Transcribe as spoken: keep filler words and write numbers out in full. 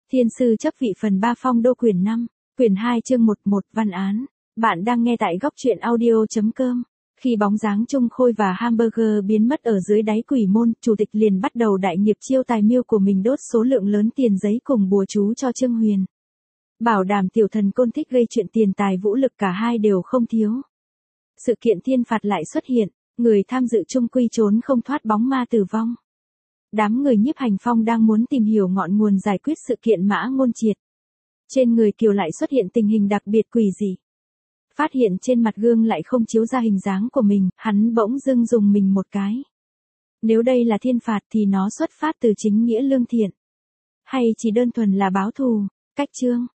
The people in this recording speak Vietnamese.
Thiên sư chấp vị phần ba phong đô quyển năm, quyển hai chương một một văn án. Bạn đang nghe tại góc truyện audio.com. Khi bóng dáng Trung Khôi và Hamburger biến mất ở dưới đáy quỷ môn, chủ tịch liền bắt đầu đại nghiệp chiêu tài miêu của mình đốt số lượng lớn tiền giấy cùng bùa chú cho Trương Huyền. Bảo đảm tiểu thần côn thích gây chuyện tiền tài vũ lực cả hai đều không thiếu. Sự kiện thiên phạt lại xuất hiện, người tham dự chung quy trốn không thoát bóng ma tử vong. Đám người Nhiếp Hành Phong đang muốn tìm hiểu ngọn nguồn giải quyết sự kiện Mã Ngôn Triệt. Trên người Kiều lại xuất hiện tình hình đặc biệt quỷ dị. Phát hiện trên mặt gương lại không chiếu ra hình dáng của mình, hắn bỗng dưng dùng mình một cái. Nếu đây là thiên phạt thì nó xuất phát từ chính nghĩa lương thiện. Hay chỉ đơn thuần là báo thù, cách chương.